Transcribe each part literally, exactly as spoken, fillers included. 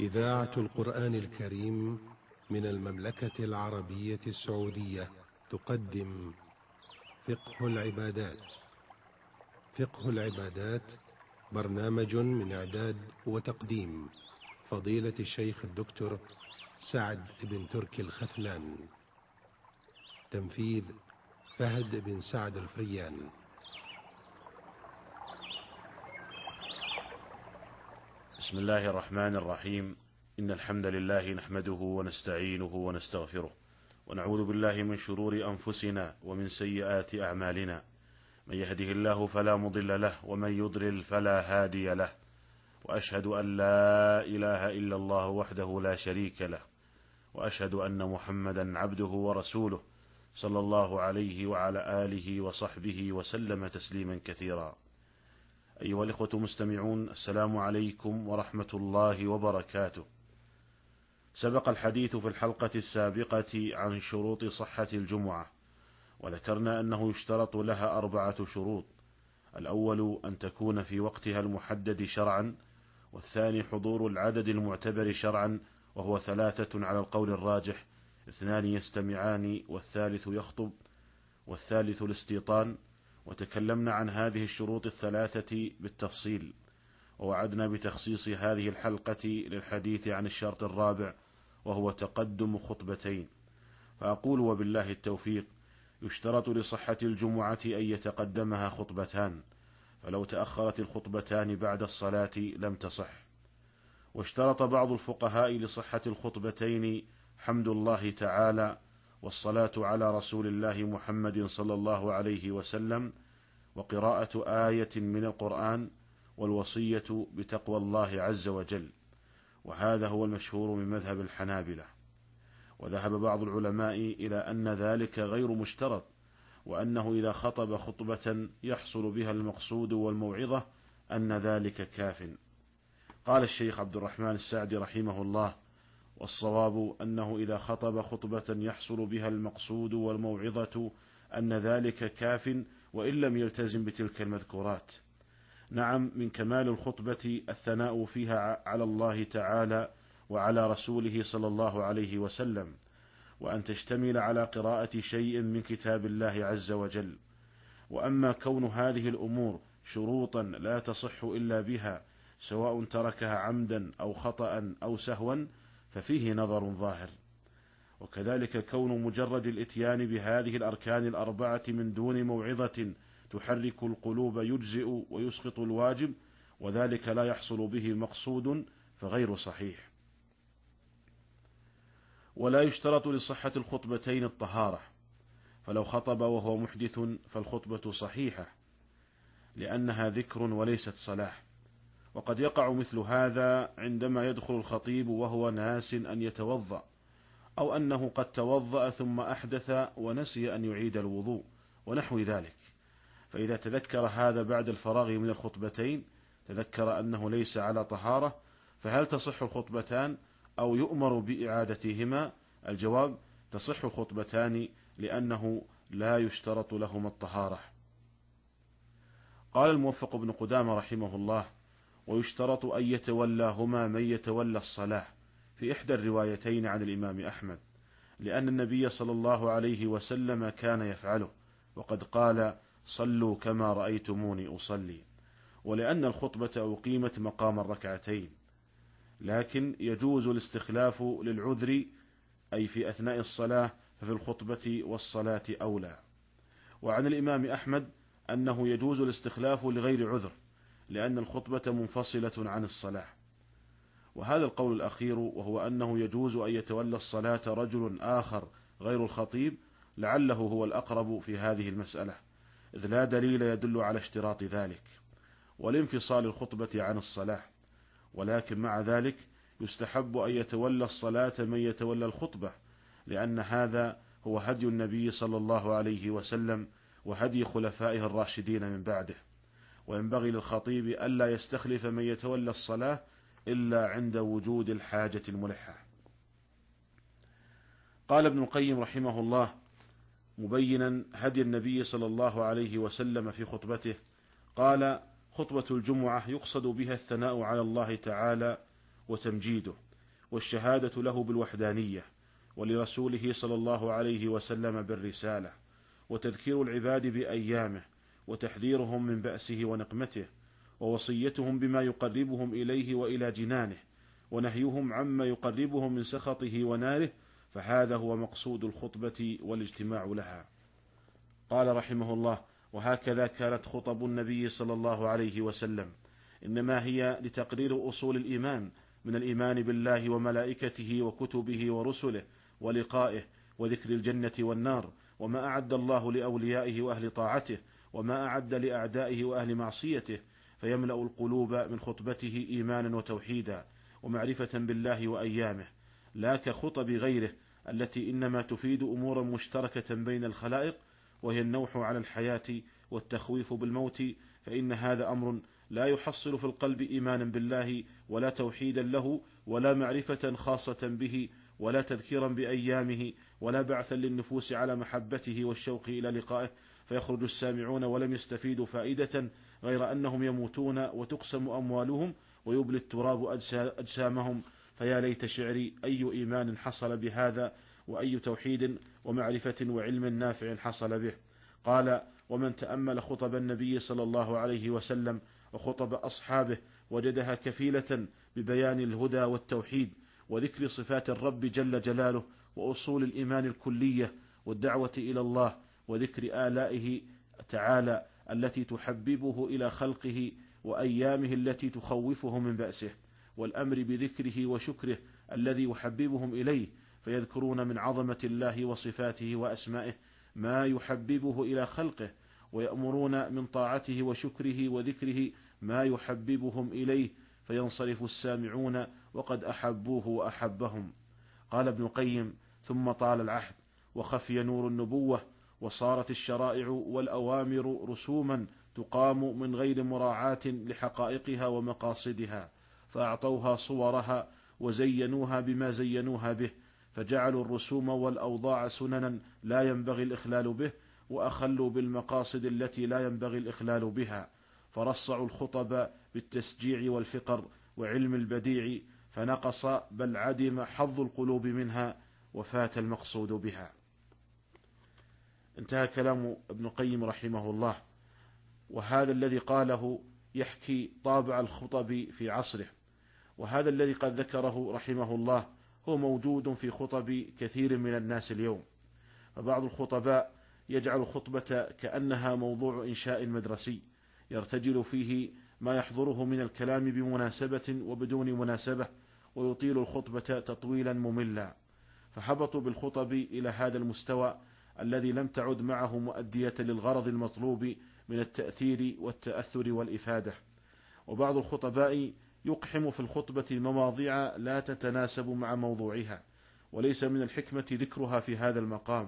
إذاعة القرآن الكريم من المملكة العربية السعودية تقدم فقه العبادات. فقه العبادات برنامج من إعداد وتقديم فضيلة الشيخ الدكتور سعد بن تركي الختلان. تنفيذ فهد بن سعد الفريان. بسم الله الرحمن الرحيم. إن الحمد لله نحمده ونستعينه ونستغفره، ونعوذ بالله من شرور أنفسنا ومن سيئات أعمالنا. من يهده الله فلا مضل له، ومن يضلل فلا هادي له. وأشهد أن لا إله إلا الله وحده لا شريك له، وأشهد أن محمدا عبده ورسوله صلى الله عليه وعلى آله وصحبه وسلم تسليما كثيرا. أيها الإخوة المستمعون، السلام عليكم ورحمة الله وبركاته. سبق الحديث في الحلقة السابقة عن شروط صحة الجمعة، وذكرنا أنه يشترط لها أربعة شروط: الأول أن تكون في وقتها المحدد شرعا، والثاني حضور العدد المعتبر شرعا وهو ثلاثة على القول الراجح، اثنان يستمعان والثالث يخطب، والثالث الاستيطان. وتكلمنا عن هذه الشروط الثلاثة بالتفصيل، ووعدنا بتخصيص هذه الحلقة للحديث عن الشرط الرابع وهو تقدم خطبتين. فأقول وبالله التوفيق: يشترط لصحة الجمعة أن يتقدمها خطبتان، فلو تأخرت الخطبتان بعد الصلاة لم تصح. واشترط بعض الفقهاء لصحة الخطبتين حمد الله تعالى، والصلاة على رسول الله محمد صلى الله عليه وسلم، وقراءة آية من القرآن، والوصية بتقوى الله عز وجل. وهذا هو المشهور من مذهب الحنابلة. وذهب بعض العلماء إلى أن ذلك غير مشترط، وأنه إذا خطب خطبة يحصل بها المقصود والموعظة أن ذلك كاف. قال الشيخ عبد الرحمن السعدي رحمه الله: والصواب أنه إذا خطب خطبة يحصل بها المقصود والموعظة أن ذلك كاف، وإن لم يلتزم بتلك المذكورات. نعم، من كمال الخطبة الثناء فيها على الله تعالى وعلى رسوله صلى الله عليه وسلم، وأن تشتمل على قراءة شيء من كتاب الله عز وجل. وأما كون هذه الأمور شروطا لا تصح إلا بها، سواء تركها عمدا أو خطأ أو سهوا، ففيه نظر ظاهر. وكذلك كون مجرد الإتيان بهذه الأركان الأربعة من دون موعظة تحرك القلوب يجزئ ويسقط الواجب، وذلك لا يحصل به مقصود، فغير صحيح. ولا يشترط لصحة الخطبتين الطهارة، فلو خطب وهو محدث فالخطبة صحيحة، لأنها ذكر وليست صلاة. وقد يقع مثل هذا عندما يدخل الخطيب وهو ناس أن يتوضأ، أو أنه قد توضأ ثم أحدث ونسي أن يعيد الوضوء ونحو ذلك. فإذا تذكر هذا بعد الفراغ من الخطبتين، تذكر أنه ليس على طهارة، فهل تصح الخطبتان أو يؤمر بإعادتهما؟ الجواب: تصح الخطبتان، لأنه لا يشترط لهما الطهارة. قال الموفق بن قدامة رحمه الله: ويشترط أن يتولاهما من يتولى الصلاة، في إحدى الروايتين عن الإمام أحمد، لأن النبي صلى الله عليه وسلم كان يفعله، وقد قال: صلوا كما رأيتموني أصلي. ولأن الخطبة أقيمت مقام الركعتين، لكن يجوز الاستخلاف للعذر، أي في أثناء الصلاة، ففي الخطبة والصلاة أولى. وعن الإمام أحمد أنه يجوز الاستخلاف لغير عذر، لأن الخطبة منفصلة عن الصلاة. وهذا القول الأخير، وهو أنه يجوز أن يتولى الصلاة رجل آخر غير الخطيب، لعله هو الأقرب في هذه المسألة، إذ لا دليل يدل على اشتراط ذلك والانفصال الخطبة عن الصلاة. ولكن مع ذلك يستحب أن يتولى الصلاة من يتولى الخطبة، لأن هذا هو هدي النبي صلى الله عليه وسلم وهدي خلفائه الراشدين من بعده. وينبغي للخطيب ألا يستخلف من يتولى الصلاة إلا عند وجود الحاجة الملحة. قال ابن القيم رحمه الله مبينا هدي النبي صلى الله عليه وسلم في خطبته، قال: خطبة الجمعة يقصد بها الثناء على الله تعالى وتمجيده، والشهادة له بالوحدانية، ولرسوله صلى الله عليه وسلم بالرسالة، وتذكير العباد بأيامه، وتحذيرهم من بأسه ونقمته، ووصيتهم بما يقربهم إليه وإلى جنانه، ونهيهم عما يقربهم من سخطه وناره، فهذا هو مقصود الخطبة والاجتماع لها. قال رحمه الله: وهكذا كانت خطب النبي صلى الله عليه وسلم، إنما هي لتقرير أصول الإيمان من الإيمان بالله وملائكته وكتبه ورسله ولقائه، وذكر الجنة والنار، وما أعد الله لأوليائه وأهل طاعته، وما أعد لأعدائه وأهل معصيته، فيملأ القلوب من خطبته إيمانا وتوحيدا ومعرفة بالله وأيامه، لا كخطب غيره التي إنما تفيد أمورا مشتركة بين الخلائق، وهي النوح على الحياة والتخويف بالموت، فإن هذا أمر لا يحصل في القلب إيمانا بالله ولا توحيدا له ولا معرفة خاصة به ولا تذكيرا بأيامه ولا بعثا للنفوس على محبته والشوق إلى لقائه، فيخرج السامعون ولم يستفيدوا فائدة غير أنهم يموتون وتقسم أموالهم ويبلي التراب أجسامهم. فيا ليت شعري أي إيمان حصل بهذا، وأي توحيد ومعرفة وعلم نافع حصل به. قال: ومن تأمل خطب النبي صلى الله عليه وسلم وخطب أصحابه وجدها كفيلة ببيان الهدى والتوحيد وذكر صفات الرب جل جلاله وأصول الإيمان الكلية والدعوة إلى الله وذكر آلائه تعالى التي تحببه إلى خلقه وأيامه التي تخوفه من بأسه، والأمر بذكره وشكره الذي يحببهم إليه، فيذكرون من عظمة الله وصفاته وأسمائه ما يحببه إلى خلقه، ويأمرون من طاعته وشكره وذكره ما يحببهم إليه، فينصرف السامعون وقد أحبوه وأحبهم. قال ابن القيم: ثم طال العهد وخفي نور النبوة، وصارت الشرائع والأوامر رسوما تقام من غير مراعاة لحقائقها ومقاصدها، فأعطوها صورها وزينوها بما زينوها به، فجعلوا الرسوم والأوضاع سننا لا ينبغي الإخلال به، وأخلوا بالمقاصد التي لا ينبغي الإخلال بها، فرصعوا الخطب بالتسجيع والفقر وعلم البديع، فنقص بل عدم حظ القلوب منها وفات المقصود بها. انتهى كلام ابن القيم رحمه الله، وهذا الذي قاله يحكي طابع الخطب في عصره، وهذا الذي قد ذكره رحمه الله هو موجود في خطب كثير من الناس اليوم. فبعض الخطباء يجعل الخطبة كأنها موضوع إنشاء مدرسي يرتجل فيه ما يحضره من الكلام بمناسبة وبدون مناسبة، ويطيل الخطبة تطويلا مملا، فهبطوا بالخطب إلى هذا المستوى الذي لم تعد معه مؤدية للغرض المطلوب من التأثير والتأثر والإفادة. وبعض الخطباء يقحم في الخطبة مواضيع لا تتناسب مع موضوعها، وليس من الحكمة ذكرها في هذا المقام،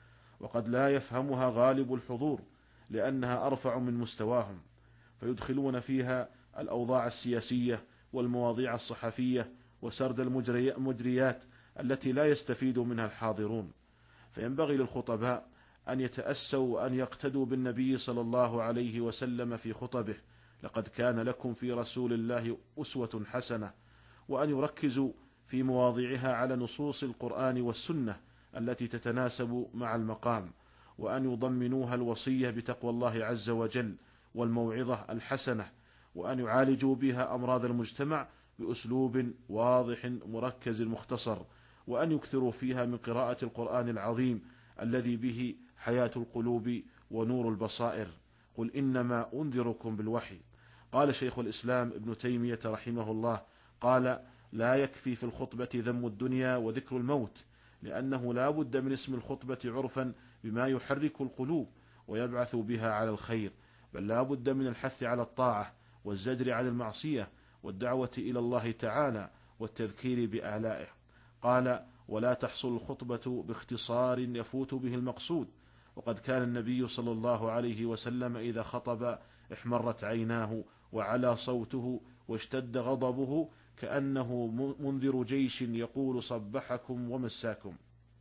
وقد لا يفهمها غالب الحضور لأنها أرفع من مستواهم، فيدخلون فيها الأوضاع السياسية والمواضيع الصحفية وسرد المجريات التي لا يستفيد منها الحاضرون. فينبغي للخطباء أن يتأسوا وأن يقتدوا بالنبي صلى الله عليه وسلم في خطبه، لقد كان لكم في رسول الله أسوة حسنة، وأن يركزوا في مواضيعها على نصوص القرآن والسنة التي تتناسب مع المقام، وأن يضمنوها الوصية بتقوى الله عز وجل والموعظة الحسنة، وأن يعالجوا بها أمراض المجتمع بأسلوب واضح مركز مختصر، وأن يكثروا فيها من قراءة القرآن العظيم الذي به حياة القلوب ونور البصائر. قل إنما أنذركم بالوحي. قال شيخ الإسلام ابن تيمية رحمه الله: قال: لا يكفي في الخطبة ذم الدنيا وذكر الموت، لأنه لا بد من اسم الخطبة عرفا بما يحرك القلوب ويبعث بها على الخير، بل لا بد من الحث على الطاعة والزجر عن المعصية والدعوة إلى الله تعالى والتذكير بآلائه. قال: ولا تحصل الخطبة باختصار يفوت به المقصود، وقد كان النبي صلى الله عليه وسلم إذا خطب احمرت عيناه وعلى صوته واشتد غضبه كأنه منذر جيش يقول صبحكم ومساكم.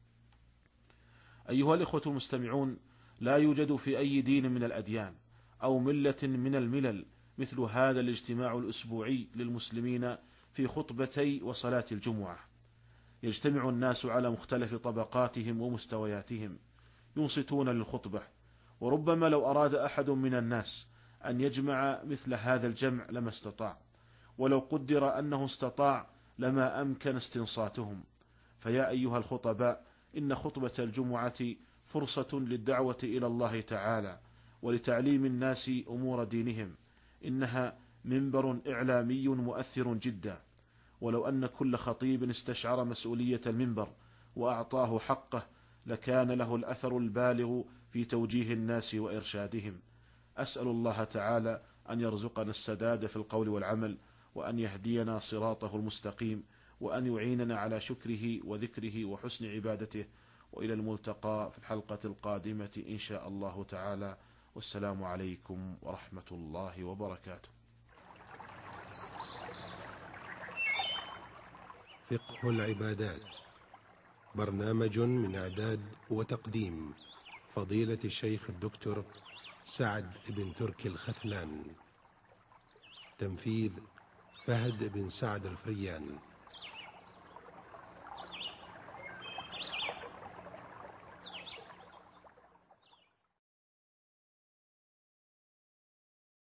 أيها الإخوة المستمعون، لا يوجد في أي دين من الأديان أو ملة من الملل مثل هذا الاجتماع الأسبوعي للمسلمين في خطبتي وصلاة الجمعة، يجتمع الناس على مختلف طبقاتهم ومستوياتهم ينصتون للخطبة، وربما لو أراد أحد من الناس أن يجمع مثل هذا الجمع لما استطاع، ولو قدر أنه استطاع لما أمكن استنصاتهم. فيا أيها الخطباء، إن خطبة الجمعة فرصة للدعوة إلى الله تعالى ولتعليم الناس أمور دينهم، إنها منبر إعلامي مؤثر جدا، ولو أن كل خطيب استشعر مسؤولية المنبر وأعطاه حقه لكان له الأثر البالغ في توجيه الناس وإرشادهم. أسأل الله تعالى أن يرزقنا السداد في القول والعمل، وأن يهدينا صراطه المستقيم، وأن يعيننا على شكره وذكره وحسن عبادته. وإلى الملتقى في الحلقة القادمة إن شاء الله تعالى، والسلام عليكم ورحمة الله وبركاته. فقه العبادات، برنامج من إعداد وتقديم فضيلة الشيخ الدكتور سعد بن تركي الختلان، تنفيذ فهد بن سعد الفريان.